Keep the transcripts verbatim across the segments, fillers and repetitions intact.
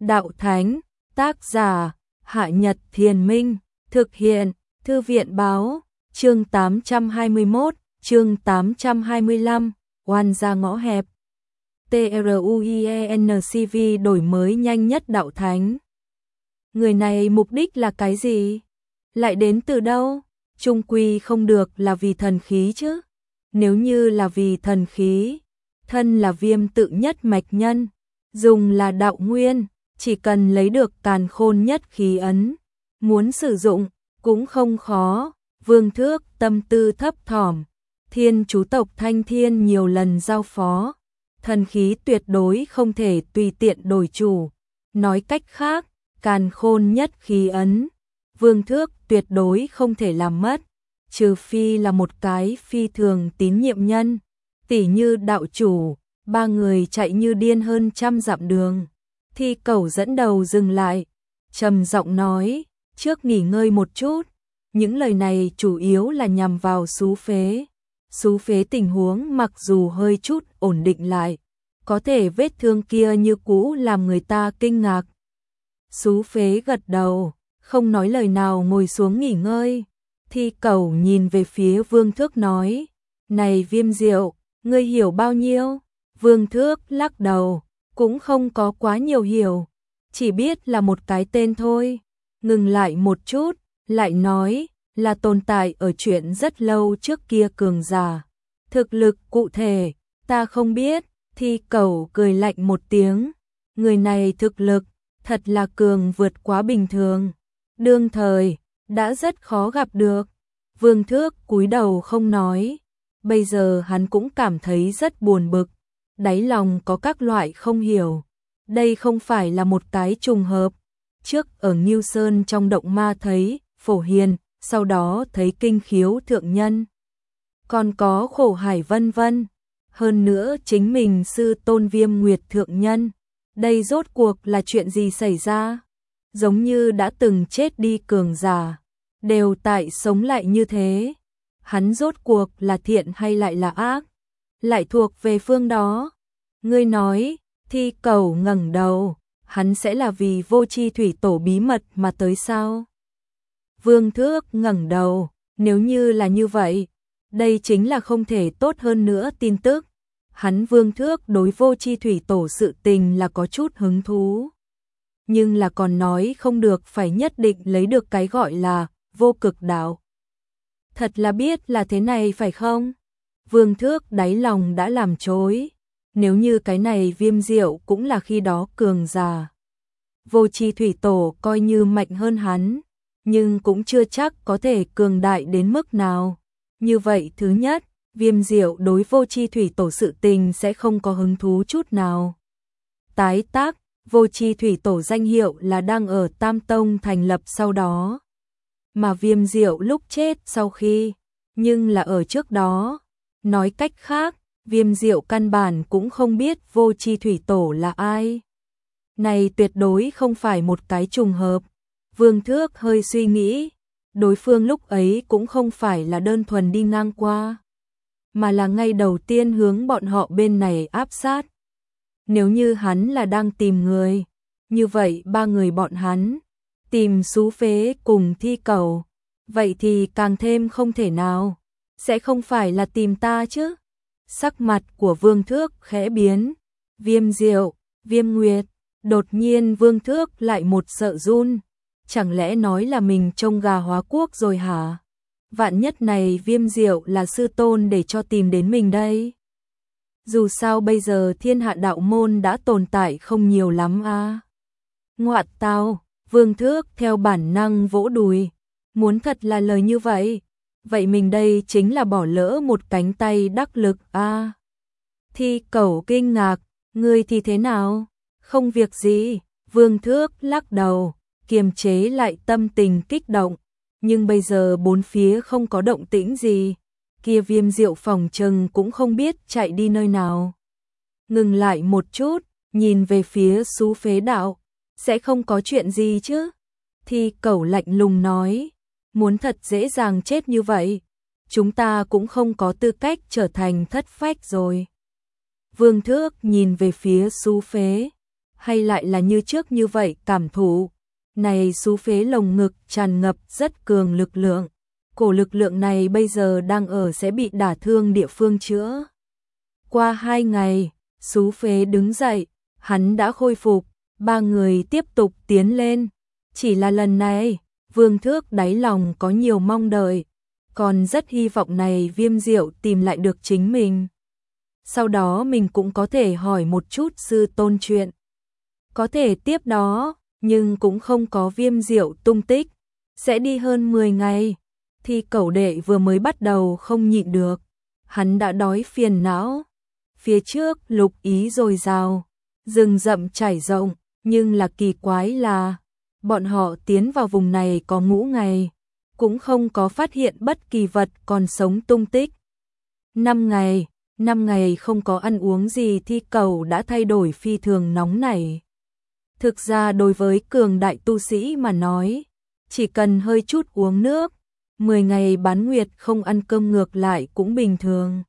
Đạo Thánh, tác giả, Hạ Nhật Thiền Minh, thực hiện, Thư viện Báo, chương tám trăm hai mươi mốt, chương tám trăm hai mươi lăm, oan gia ngõ hẹp. TRUIENCV đổi mới nhanh nhất Đạo Thánh. Người này mục đích là cái gì? Lại đến từ đâu? Trung quy không được là vì thần khí chứ? Nếu như là vì thần khí, thân là Viêm tự nhất mạch nhân, dùng là đạo nguyên, chỉ cần lấy được càn khôn nhất khí ấn, muốn sử dụng cũng không khó. Vương Thước tâm tư thấp thỏm, Thiên chú tộc Thanh Thiên nhiều lần giao phó, thần khí tuyệt đối không thể tùy tiện đổi chủ. Nói cách khác, càn khôn nhất khí ấn, Vương Thước tuyệt đối không thể làm mất, trừ phi là một cái phi thường tín nhiệm nhân, tỉ như đạo chủ. Ba người chạy như điên hơn trăm dặm đường. Thi Cẩu dẫn đầu dừng lại, trầm giọng nói, trước nghỉ ngơi một chút. Những lời này chủ yếu là nhằm vào Sú Phế. Sú Phế tình huống mặc dù hơi chút ổn định lại, có thể vết thương kia như cũ làm người ta kinh ngạc. Sú Phế gật đầu, không nói lời nào ngồi xuống nghỉ ngơi. Thi Cẩu nhìn về phía Vương Thước nói, này Viêm Diệu, ngươi hiểu bao nhiêu? Vương Thước lắc đầu, cũng không có quá nhiều hiểu, chỉ biết là một cái tên thôi. Ngừng lại một chút, lại nói, là tồn tại ở chuyện rất lâu trước kia cường giả. Thực lực cụ thể, ta không biết. Thi Cẩu cười lạnh một tiếng, người này thực lực, thật là cường vượt quá bình thường. Đương thời, đã rất khó gặp được. Vương Thước cúi đầu không nói, bây giờ hắn cũng cảm thấy rất buồn bực. Đáy lòng có các loại không hiểu, đây không phải là một cái trùng hợp. Trước ở Ngưu Sơn trong động ma thấy Phổ Hiền, sau đó thấy Kinh Khiếu thượng nhân, còn có Khổ Hải vân vân. Hơn nữa chính mình sư tôn Viêm Nguyệt thượng nhân, đây rốt cuộc là chuyện gì xảy ra? Giống như đã từng chết đi cường giả, đều tại sống lại như thế. Hắn rốt cuộc là thiện hay lại là ác? Lại thuộc về phương đó. Ngươi nói, Thi Cẩu ngẩng đầu, hắn sẽ là vì Vô Chi Thủy Tổ bí mật mà tới sao? Vương Thước ngẩng đầu, nếu như là như vậy, đây chính là không thể tốt hơn nữa tin tức. Hắn Vương Thước đối Vô Chi Thủy Tổ sự tình là có chút hứng thú, nhưng là còn nói không được phải nhất định lấy được cái gọi là vô cực đạo. Thật là biết là thế này phải không? Vương Thước đáy lòng đã làm chối. Nếu như cái này Viêm Diệu cũng là khi đó cường giả, Vô Chi Thủy Tổ coi như mạnh hơn hắn, nhưng cũng chưa chắc có thể cường đại đến mức nào. Như vậy thứ nhất, Viêm Diệu đối Vô Chi Thủy Tổ sự tình sẽ không có hứng thú chút nào. Tái tác, Vô Chi Thủy Tổ danh hiệu là đang ở Tam Tông thành lập sau đó, mà Viêm Diệu lúc chết sau khi, nhưng là ở trước đó. Nói cách khác, Viêm Diệu căn bản cũng không biết Vô Chi Thủy Tổ là ai. Này tuyệt đối không phải một cái trùng hợp. Vương Thước hơi suy nghĩ, đối phương lúc ấy cũng không phải là đơn thuần đi ngang qua, mà là ngay đầu tiên hướng bọn họ bên này áp sát. Nếu như hắn là đang tìm người, như vậy ba người bọn hắn, tìm Sú Phế cùng Thi Cẩu, vậy thì càng thêm không thể nào, sẽ không phải là tìm ta chứ. Sắc mặt của Vương Thước khẽ biến, Viêm Diệu, Viêm Nguyệt, đột nhiên Vương Thước lại một sợ run, chẳng lẽ nói là mình trông gà hóa quốc rồi hả? Vạn nhất này Viêm Diệu là sư tôn để cho tìm đến mình đây. Dù sao bây giờ thiên hạ đạo môn đã tồn tại không nhiều lắm à. Ngoạn tao, Vương Thước theo bản năng vỗ đùi, muốn thật là lời như vậy, vậy mình đây chính là bỏ lỡ một cánh tay đắc lực a. Thi Cẩu kinh ngạc, ngươi thì thế nào? Không việc gì. Vương Thước lắc đầu, kiềm chế lại tâm tình kích động, nhưng bây giờ bốn phía không có động tĩnh gì, kia Viêm Diệu phòng trừng cũng không biết chạy đi nơi nào. Ngừng lại một chút, nhìn về phía Sú Phế đạo, sẽ không có chuyện gì chứ? Thi Cẩu lạnh lùng nói, muốn thật dễ dàng chết như vậy, chúng ta cũng không có tư cách trở thành thất phách rồi. Vương Thước nhìn về phía Sú Phế, hay lại là như trước như vậy cảm thụ. Này xú phế lồng ngực tràn ngập rất cường lực lượng. Cổ lực lượng này bây giờ đang ở sẽ bị đả thương địa phương chữa. Qua hai ngày, xú phế đứng dậy, hắn đã khôi phục, ba người tiếp tục tiến lên. Chỉ là lần này, Vương Thước đáy lòng có nhiều mong đợi, còn rất hy vọng này Viêm Diệu tìm lại được chính mình. Sau đó mình cũng có thể hỏi một chút sư tôn chuyện. Có thể tiếp đó, nhưng cũng không có Viêm Diệu tung tích. Sẽ đi hơn mười ngày, thì Cẩu đệ vừa mới bắt đầu không nhịn được. Hắn đã đói phiền não. Phía trước lục ý dồi dào, rừng rậm trải rộng, nhưng là kỳ quái là bọn họ tiến vào vùng này có ngũ ngày, cũng không có phát hiện bất kỳ vật còn sống tung tích. Năm ngày, năm ngày không có ăn uống gì thì Cẩu đã thay đổi phi thường nóng nảy. Thực ra đối với cường đại tu sĩ mà nói, chỉ cần hơi chút uống nước, mười ngày bán nguyệt không ăn cơm ngược lại cũng bình thường.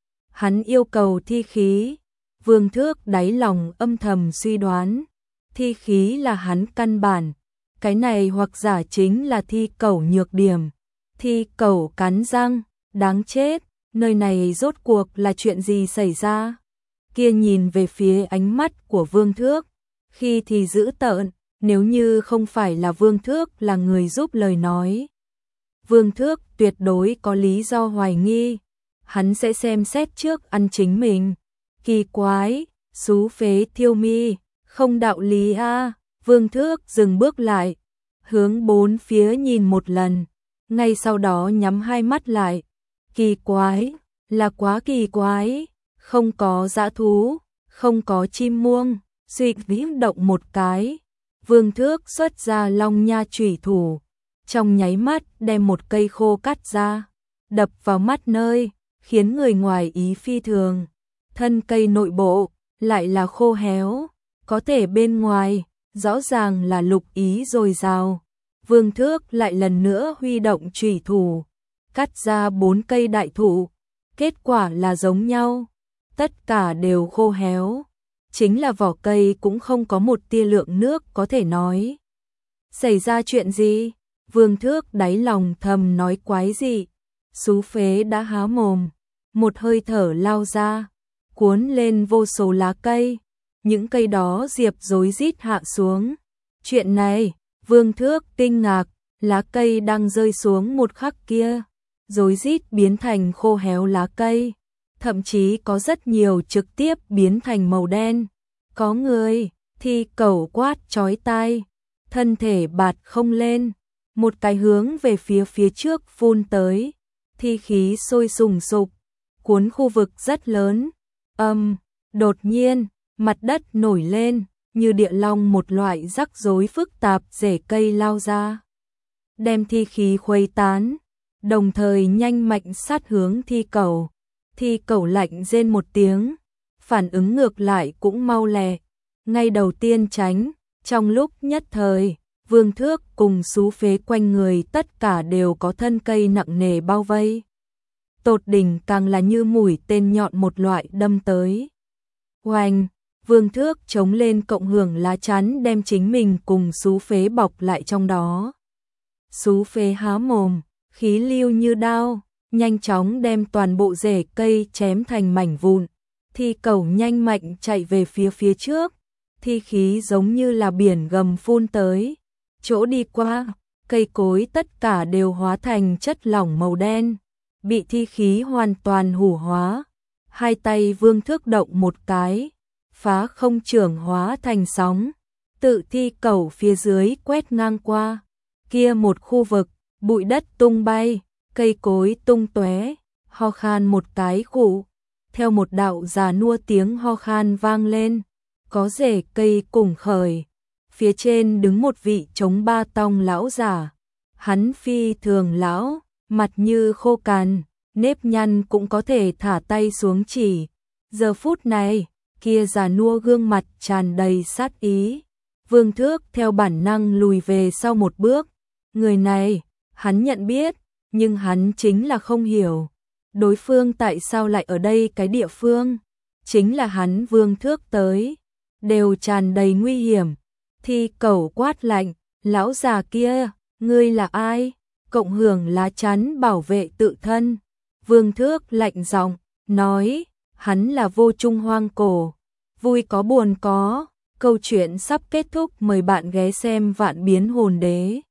Hắn yêu cầu thi khí, Vương Thước đáy lòng âm thầm suy đoán, thi khí là hắn căn bản, cái này hoặc giả chính là thi Cẩu nhược điểm. Thi Cẩu cắn răng, đáng chết, nơi này rốt cuộc là chuyện gì xảy ra? Kia nhìn về phía ánh mắt của Vương Thước, khi thì dữ tợn, nếu như không phải là Vương Thước là người giúp lời nói. Vương Thước tuyệt đối có lý do hoài nghi, hắn sẽ xem xét trước ăn chính mình. Kỳ quái, xú phế thiêu mi, không đạo lý a. Vương Thước dừng bước lại, hướng bốn phía nhìn một lần, ngay sau đó nhắm hai mắt lại. Kỳ quái, là quá kỳ quái, không có dã thú, không có chim muông. Suy nghĩ động một cái, Vương Thước xuất ra long nha chủy thủ, trong nháy mắt đem một cây khô cắt ra, đập vào mắt nơi, khiến người ngoài ý phi thường. Thân cây nội bộ lại là khô héo, có thể bên ngoài rõ ràng là lục ý dồi dào. Vương Thước lại lần nữa huy động chủy thủ, cắt ra bốn cây đại thụ, kết quả là giống nhau, tất cả đều khô héo. Chính là vỏ cây cũng không có một tia lượng nước có thể nói. Xảy ra chuyện gì? Vương Thước đáy lòng thầm nói quái gì? Xú phế đã há mồm, một hơi thở lao ra, cuốn lên vô số lá cây. Những cây đó diệp rối rít hạ xuống. Chuyện này, Vương Thước kinh ngạc, lá cây đang rơi xuống một khắc kia, rối rít biến thành khô héo lá cây. Thậm chí có rất nhiều trực tiếp biến thành màu đen. Có người, thì Cẩu quát chói tai, thân thể bạt không lên, một cái hướng về phía phía trước phun tới, thi khí sôi sùng sục, cuốn khu vực rất lớn. Âm, đột nhiên, mặt đất nổi lên, như địa long một loại rắc rối phức tạp rễ cây lao ra, đem thi khí khuấy tán, đồng thời nhanh mạnh sát hướng thi Cẩu. Thi Cẩu lạnh rên một tiếng, phản ứng ngược lại cũng mau lẹ, ngay đầu tiên tránh. Trong lúc nhất thời, Vương Thước cùng xú phế quanh người tất cả đều có thân cây nặng nề bao vây. Tột đỉnh càng là như mũi tên nhọn một loại đâm tới. Oanh, Vương Thước chống lên cộng hưởng lá chắn đem chính mình cùng xú phế bọc lại trong đó. Xú phế há mồm, khí lưu như đao, nhanh chóng đem toàn bộ rễ cây chém thành mảnh vụn. Thi Cẩu nhanh mạnh chạy về phía phía trước, thi khí giống như là biển gầm phun tới. Chỗ đi qua, cây cối tất cả đều hóa thành chất lỏng màu đen, bị thi khí hoàn toàn hủ hóa. Hai tay Vương Thước động một cái, phá không trưởng hóa thành sóng, tự Thi Cẩu phía dưới quét ngang qua. Kia một khu vực, bụi đất tung bay, cây cối tung tóe, ho khan một cái khụ, theo một đạo già nua tiếng ho khan vang lên, có rễ cây cùng khởi, phía trên đứng một vị chống ba tong lão giả, hắn phi thường lão, mặt như khô cằn, nếp nhăn cũng có thể thả tay xuống chỉ. Giờ phút này, kia già nua gương mặt tràn đầy sát ý. Vương Thước theo bản năng lùi về sau một bước, người này, hắn nhận biết, nhưng hắn chính là không hiểu, đối phương tại sao lại ở đây cái địa phương, chính là hắn Vương Thước tới. đều tràn đầy nguy hiểm. Thi Cẩu quát lạnh, lão già kia, ngươi là ai? Cộng hưởng lá chắn bảo vệ tự thân. Vương Thước lạnh giọng, nói, hắn là Vô Trung Hoang Cổ. Vui có buồn có, câu chuyện sắp kết thúc, mời bạn ghé xem Vạn Biến Hồn Đế.